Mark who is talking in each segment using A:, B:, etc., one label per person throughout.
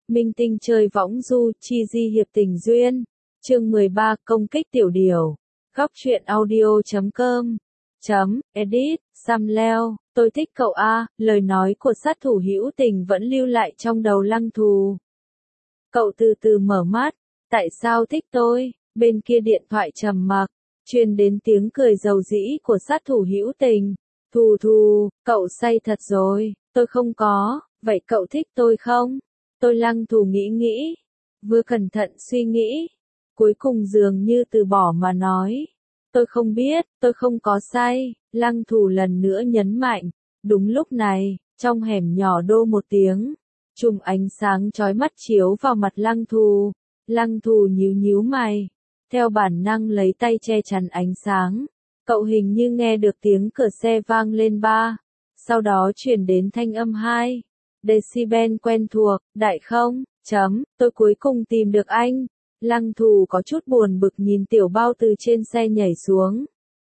A: Minh tinh chơi võng du, chi di hiệp tình duyên. Chương 13 công kích tiểu điều. Góc truyện audio.com edit, Sam Leo, tôi thích cậu a, lời nói của sát thủ hữu tình vẫn lưu lại trong đầu Lăng Thù. Cậu từ từ mở mắt, tại sao thích tôi? Bên kia điện thoại trầm mặc, truyền đến tiếng cười dầu dĩ của sát thủ hữu tình. Thù, cậu say thật rồi, tôi không có, vậy cậu thích tôi không? Tôi Lăng Thù nghĩ, vừa cẩn thận suy nghĩ, cuối cùng dường như từ bỏ mà nói. Tôi không biết, tôi không có say, Lăng Thù lần nữa nhấn mạnh. Đúng lúc này, trong hẻm nhỏ đô một tiếng, chùm ánh sáng chói mắt chiếu vào mặt Lăng Thù. Lăng Thù nhíu mày, theo bản năng lấy tay che chắn ánh sáng. Cậu hình như nghe được tiếng cửa xe vang lên 3, sau đó truyền đến thanh âm 2 decibel quen thuộc, đại không, tôi cuối cùng tìm được anh. Lăng Thù có chút buồn bực nhìn tiểu bao từ trên xe nhảy xuống,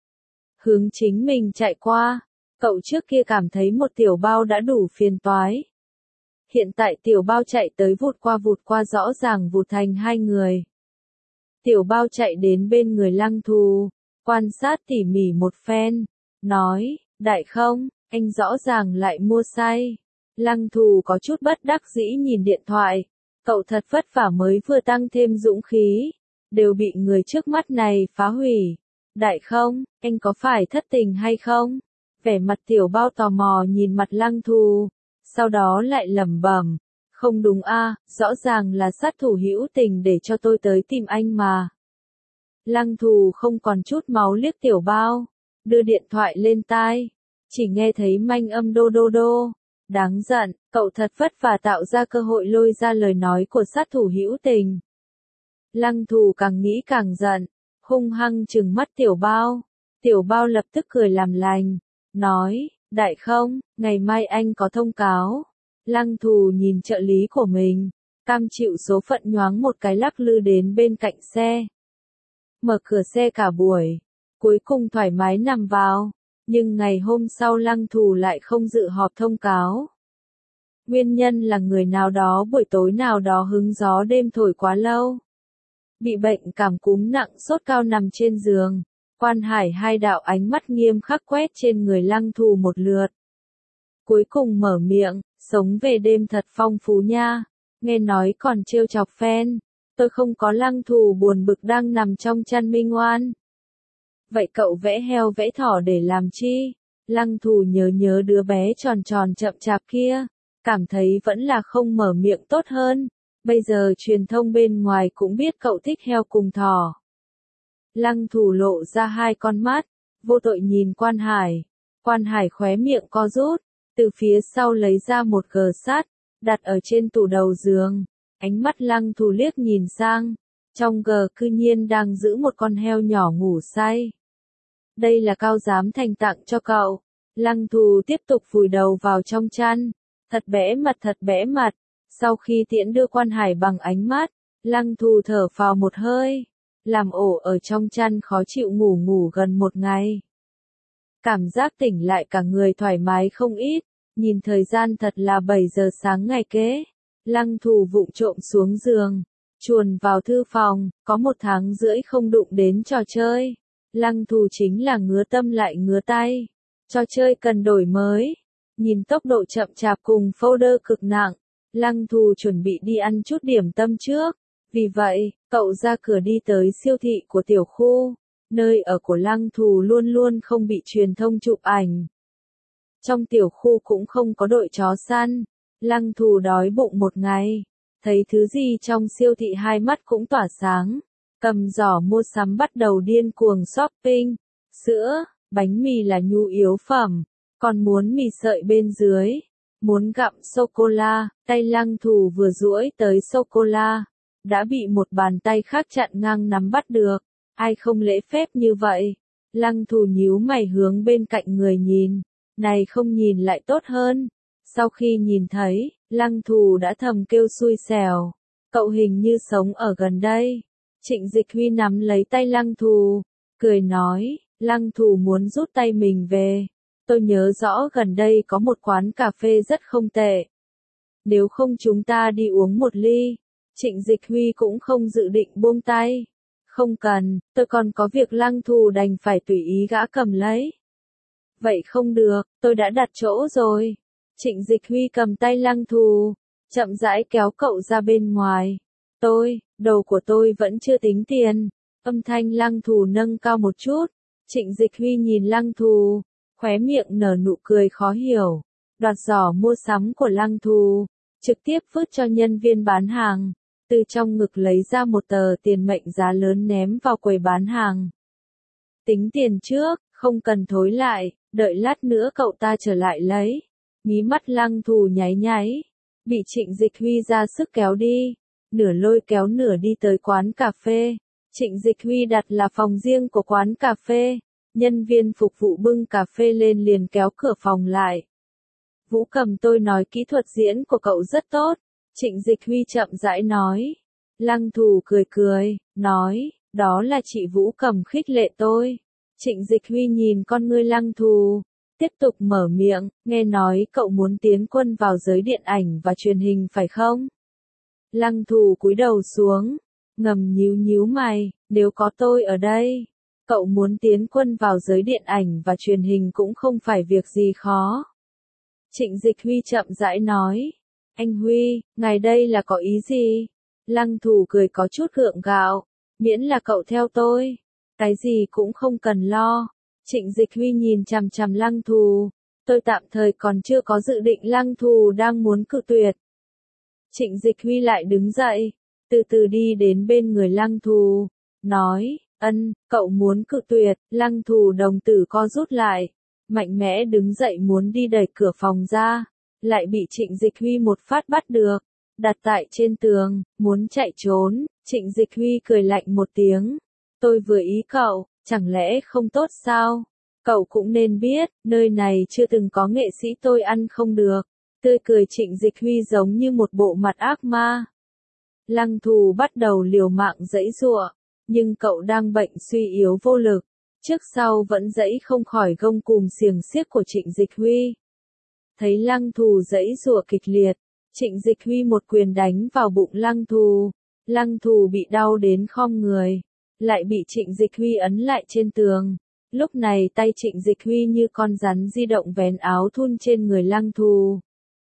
A: hướng chính mình chạy qua. Cậu trước kia cảm thấy một tiểu bao đã đủ phiền toái. Hiện tại tiểu bao chạy tới vụt qua rõ ràng vụt thành hai người. Tiểu bao chạy đến bên người Lăng Thù, quan sát tỉ mỉ một phen, nói, đại không, anh rõ ràng lại mua say. Lăng Thù có chút bất đắc dĩ nhìn điện thoại, cậu thật vất vả mới vừa tăng thêm dũng khí, đều bị người trước mắt này phá hủy. Đại không, anh có phải thất tình hay không? Vẻ mặt tiểu bao tò mò nhìn mặt Lăng Thù, sau đó lại lẩm bẩm, không đúng a, rõ ràng là sát thủ hữu tình để cho tôi tới tìm anh mà. Lăng Thù không còn chút máu liếc tiểu bao, đưa điện thoại lên tai, chỉ nghe thấy manh âm đô. Đáng giận, cậu thật vất vả tạo ra cơ hội lôi ra lời nói của sát thủ hữu tình. Lăng Thù càng nghĩ càng giận, hung hăng trừng mắt tiểu bao. Tiểu bao lập tức cười làm lành, nói, đại không, ngày mai anh có thông cáo. Lăng Thù nhìn trợ lý của mình, cam chịu số phận nhoáng một cái lắc lư đến bên cạnh xe. Mở cửa xe cả buổi, cuối cùng thoải mái nằm vào, nhưng ngày hôm sau Lăng Thù lại không dự họp thông cáo. Nguyên nhân là người nào đó buổi tối nào đó hứng gió đêm thổi quá lâu. Bị bệnh cảm cúm nặng sốt cao nằm trên giường, Quan Hải hai đạo ánh mắt nghiêm khắc quét trên người Lăng Thù một lượt. Cuối cùng mở miệng, sống về đêm thật phong phú nha, nghe nói còn trêu chọc fan. Tôi không có. Lăng Thù buồn bực đang nằm trong chăn Minh Oan. Vậy cậu vẽ heo vẽ thỏ để làm chi? Lăng Thù nhớ đứa bé tròn chậm chạp kia, cảm thấy vẫn là không mở miệng tốt hơn. Bây giờ truyền thông bên ngoài cũng biết cậu thích heo cùng thỏ. Lăng Thù lộ ra hai con mắt, vô tội nhìn Quan Hải. Quan Hải khóe miệng co rút, từ phía sau lấy ra một gờ sắt, đặt ở trên tủ đầu giường. Ánh mắt Lăng Thù liếc nhìn sang, trong gờ cư nhiên đang giữ một con heo nhỏ ngủ say. Đây là Cao Giám Thành tặng cho cậu. Lăng Thù tiếp tục vùi đầu vào trong chăn, thật bẽ mặt. Sau khi tiễn đưa Quan Hải bằng ánh mắt, Lăng Thù thở phào một hơi, làm ổ ở trong chăn khó chịu ngủ gần một ngày. Cảm giác tỉnh lại cả người thoải mái không ít, nhìn thời gian thật là 7 giờ sáng ngày kế. Lăng Thù vụng trộm xuống giường, chuồn vào thư phòng, có 1 tháng rưỡi không đụng đến trò chơi. Lăng Thù chính là ngứa tâm lại ngứa tay. Trò chơi cần đổi mới. Nhìn tốc độ chậm chạp cùng folder cực nặng, Lăng Thù chuẩn bị đi ăn chút điểm tâm trước. Vì vậy, cậu ra cửa đi tới siêu thị của tiểu khu. Nơi ở của Lăng Thù luôn không bị truyền thông chụp ảnh. Trong tiểu khu cũng không có đội chó săn. Lăng Thù đói bụng một ngày, thấy thứ gì trong siêu thị hai mắt cũng tỏa sáng, cầm giỏ mua sắm bắt đầu điên cuồng shopping. Sữa, bánh mì là nhu yếu phẩm, còn muốn mì sợi bên dưới, muốn gặm sô-cô-la. Tay Lăng Thù vừa duỗi tới sô-cô-la, đã bị một bàn tay khác chặn ngang nắm bắt được. Ai không lễ phép như vậy? Lăng Thù nhíu mày hướng bên cạnh người nhìn, này không nhìn lại tốt hơn. Sau khi nhìn thấy, Lăng Thù đã thầm kêu xui xẻo. Cậu hình như sống ở gần đây. Trịnh Dịch Huy nắm lấy tay Lăng Thù, cười nói, Lăng Thù muốn rút tay mình về. Tôi nhớ rõ gần đây có một quán cà phê rất không tệ. nếu không chúng ta đi uống một ly. Trịnh Dịch Huy cũng không dự định buông tay. Không cần, tôi còn có việc. Lăng Thù đành phải tùy ý gã cầm lấy. Vậy không được, tôi đã đặt chỗ rồi. Trịnh Dịch Huy cầm tay Lăng Thù, chậm rãi kéo cậu ra bên ngoài. Đầu của tôi vẫn chưa tính tiền. Âm thanh Lăng Thù nâng cao một chút. Trịnh Dịch Huy nhìn Lăng Thù, khóe miệng nở nụ cười khó hiểu. Đoạt giỏ mua sắm của Lăng Thù, trực tiếp vứt cho nhân viên bán hàng. Từ trong ngực lấy ra một tờ tiền mệnh giá lớn ném vào quầy bán hàng. Tính tiền trước, không cần thối lại, đợi lát nữa cậu ta trở lại lấy. Mí mắt Lăng Thù nháy nháy, bị Trịnh Dịch Huy ra sức kéo đi, nửa lôi kéo nửa đi tới quán cà phê. Trịnh Dịch Huy đặt là phòng riêng của quán cà phê, nhân viên phục vụ bưng cà phê lên liền kéo cửa phòng lại. Vũ Cầm, tôi nói kỹ thuật diễn của cậu rất tốt. Trịnh Dịch Huy chậm rãi nói. Lăng Thù cười cười, nói, đó là chị Vũ Cầm khích lệ tôi. Trịnh Dịch Huy nhìn con ngươi Lăng Thù, tiếp tục mở miệng, nghe nói cậu muốn tiến quân vào giới điện ảnh và truyền hình phải không? Lăng Thù cúi đầu xuống, ngầm nhíu mày, nếu có tôi ở đây, cậu muốn tiến quân vào giới điện ảnh và truyền hình cũng không phải việc gì khó. Trịnh Dịch Huy chậm rãi nói. Anh Huy, ngài đây là có ý gì? Lăng Thù cười có chút gượng gạo, miễn là cậu theo tôi, cái gì cũng không cần lo. Trịnh Dịch Huy nhìn chằm chằm Lăng Thù, tôi tạm thời còn chưa có dự định. Lăng Thù đang muốn cự tuyệt. Trịnh Dịch Huy lại đứng dậy, từ từ đi đến bên người Lăng Thù, nói, cậu muốn cự tuyệt. Lăng Thù đồng tử co rút lại, mạnh mẽ đứng dậy muốn đi đẩy cửa phòng ra, lại bị Trịnh Dịch Huy một phát bắt được, đặt tại trên tường, muốn chạy trốn. Trịnh Dịch Huy cười lạnh một tiếng, tôi vừa ý cậu, chẳng lẽ không tốt sao? Cậu cũng nên biết, nơi này chưa từng có nghệ sĩ tôi ăn không được. Tươi cười Trịnh Dịch Huy giống như một bộ mặt ác ma. Lăng Thù bắt đầu liều mạng giãy giụa, nhưng cậu đang bệnh suy yếu vô lực, trước sau vẫn giãy không khỏi gông cùm xiềng xiếc của Trịnh Dịch Huy. Thấy Lăng Thù giãy giụa kịch liệt, Trịnh Dịch Huy một quyền đánh vào bụng Lăng Thù. Lăng Thù bị đau đến khom người, lại bị Trịnh Dịch Huy ấn lại trên tường. Lúc này tay Trịnh Dịch Huy như con rắn di động vén áo thun trên người Lăng Thù.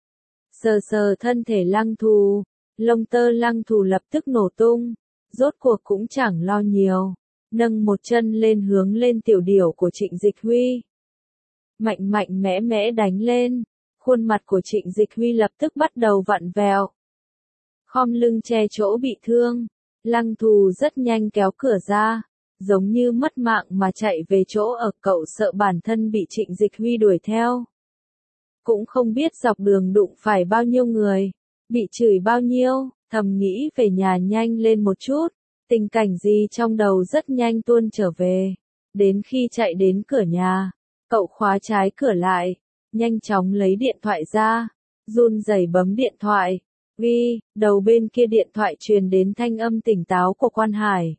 A: Sờ sờ thân thể Lăng Thù, lông tơ Lăng Thù lập tức nổ tung, rốt cuộc cũng chẳng lo nhiều, nâng một chân lên hướng lên tiểu điểu của Trịnh Dịch Huy. Mạnh mẽ đánh lên, khuôn mặt của Trịnh Dịch Huy lập tức bắt đầu vặn vẹo. Khom lưng che chỗ bị thương, Lăng Thù rất nhanh kéo cửa ra, giống như mất mạng mà chạy về chỗ ở. Cậu sợ bản thân bị Trịnh Dịch Huy đuổi theo. Cũng không biết dọc đường đụng phải bao nhiêu người, bị chửi bao nhiêu, thầm nghĩ về nhà nhanh lên một chút, tình cảnh gì trong đầu rất nhanh tuôn trở về. Đến khi chạy đến cửa nhà, cậu khóa trái cửa lại, nhanh chóng lấy điện thoại ra, run rẩy bấm điện thoại. Đầu bên kia điện thoại truyền đến thanh âm tỉnh táo của Quan Hải.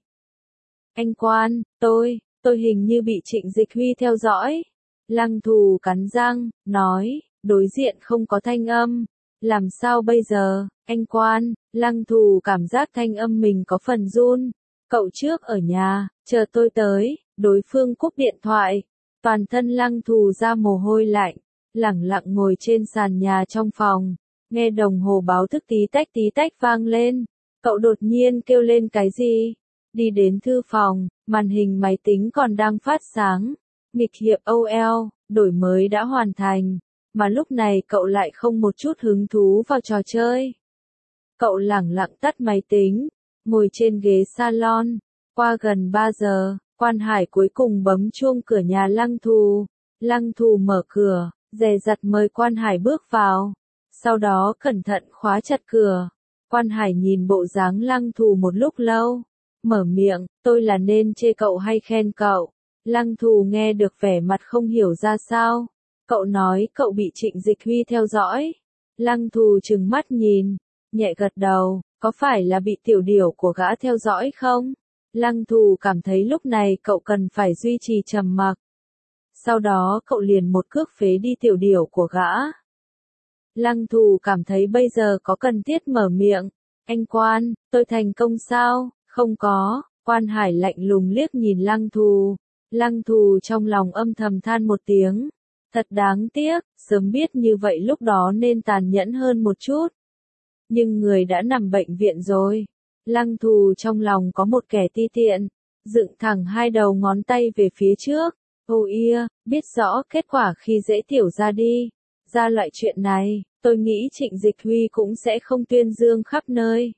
A: Anh Quan, tôi hình như bị Trịnh Dịch Huy theo dõi. Lăng Thù cắn răng, nói, đối diện không có thanh âm. Làm sao bây giờ, anh Quan? Lăng Thù cảm giác thanh âm mình có phần run. Cậu trước ở nhà, chờ tôi tới. Đối phương cúp điện thoại. Toàn thân Lăng Thù ra mồ hôi lạnh, lẳng lặng ngồi trên sàn nhà trong phòng. Nghe đồng hồ báo thức tí tách vang lên. Cậu đột nhiên kêu lên cái gì? Đi đến thư phòng, màn hình máy tính còn đang phát sáng. Nghịch hiệp OL, đổi mới đã hoàn thành. Mà lúc này cậu lại không một chút hứng thú vào trò chơi. Cậu lẳng lặng tắt máy tính, ngồi trên ghế salon. Qua gần 3 giờ, Quan Hải cuối cùng bấm chuông cửa nhà Lăng Thù. Lăng Thù mở cửa, dè dặt mời Quan Hải bước vào. Sau đó cẩn thận khóa chặt cửa. Quan Hải nhìn bộ dáng Lăng Thù một lúc lâu, mở miệng, tôi là nên chê cậu hay khen cậu? Lăng Thù nghe được vẻ mặt không hiểu ra sao. Cậu nói cậu bị Trịnh Dịch Huy theo dõi. Lăng Thù trừng mắt nhìn, nhẹ gật đầu, có phải là bị tiểu điểu của gã theo dõi không? Lăng Thù cảm thấy lúc này cậu cần phải duy trì trầm mặc. Sau đó cậu liền một cước phế đi tiểu điểu của gã. Lăng Thù cảm thấy bây giờ có cần thiết mở miệng. Anh Quan, tôi thành công sao? Không có. Quan Hải lạnh lùng liếc nhìn Lăng Thù. Lăng Thù trong lòng âm thầm than một tiếng. Thật đáng tiếc, sớm biết như vậy lúc đó nên tàn nhẫn hơn một chút. Nhưng người đã nằm bệnh viện rồi. Lăng Thù trong lòng có một kẻ ti tiện, dựng thẳng hai đầu ngón tay về phía trước. Biết rõ kết quả khi dễ tiểu ra đi. Ra loại chuyện này, tôi nghĩ Trịnh Dịch Huy cũng sẽ không tuyên dương khắp nơi.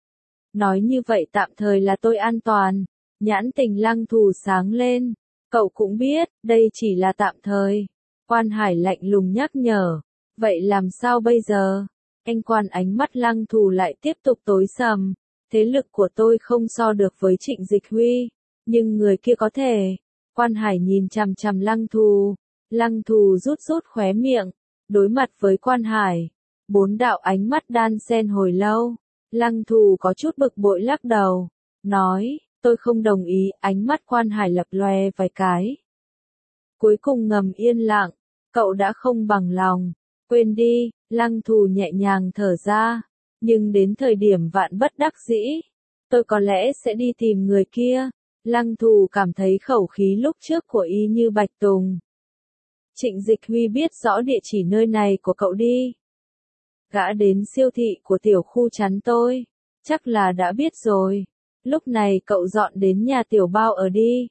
A: Nói như vậy tạm thời là tôi an toàn. Nhãn tình Lăng Thù sáng lên. Cậu cũng biết, đây chỉ là tạm thời. Quan Hải lạnh lùng nhắc nhở. Vậy làm sao bây giờ? Anh Quan ánh mắt Lăng Thù lại tiếp tục tối sầm. Thế lực của tôi không so được với Trịnh Dịch Huy. Nhưng người kia có thể. Quan Hải nhìn chằm chằm Lăng Thù. Lăng Thù rút rút khóe miệng. Đối mặt với Quan Hải. Bốn đạo ánh mắt đan xen hồi lâu. Lăng Thù có chút bực bội lắc đầu. Nói, tôi không đồng ý. Ánh mắt Quan Hải lập lòe vài cái. Cuối cùng ngầm yên lặng. Cậu đã không bằng lòng. Quên đi. Lăng Thù nhẹ nhàng thở ra. Nhưng đến thời điểm vạn bất đắc dĩ, tôi có lẽ sẽ đi tìm người kia. Lăng Thù cảm thấy khẩu khí lúc trước của y như bạch tùng. Trịnh Dịch Huy biết rõ địa chỉ nơi này của cậu đi. Gã đến siêu thị của tiểu khu chắn tôi. Chắc là đã biết rồi. Lúc này cậu dọn đến nhà tiểu bao ở đi.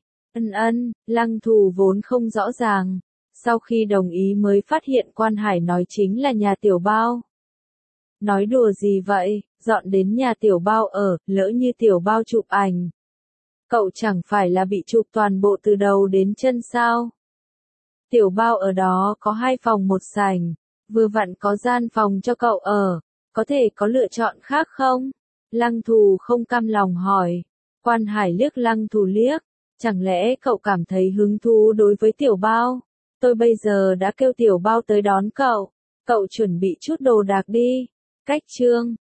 A: Lăng Thù vốn không rõ ràng. Sau khi đồng ý mới phát hiện Quan Hải nói chính là nhà tiểu bao. Nói đùa gì vậy, dọn đến nhà tiểu bao ở, lỡ như tiểu bao chụp ảnh. Cậu chẳng phải là bị chụp toàn bộ từ đầu đến chân sao? Tiểu bao ở đó có 2 phòng 1 sảnh, vừa vặn có gian phòng cho cậu ở, có thể có lựa chọn khác không? Lăng Thù không cam lòng hỏi. Quan Hải liếc Lăng Thù liếc, chẳng lẽ cậu cảm thấy hứng thú đối với tiểu bao? Tôi bây giờ đã kêu tiểu bao tới đón cậu, cậu chuẩn bị chút đồ đạc đi. Cách chương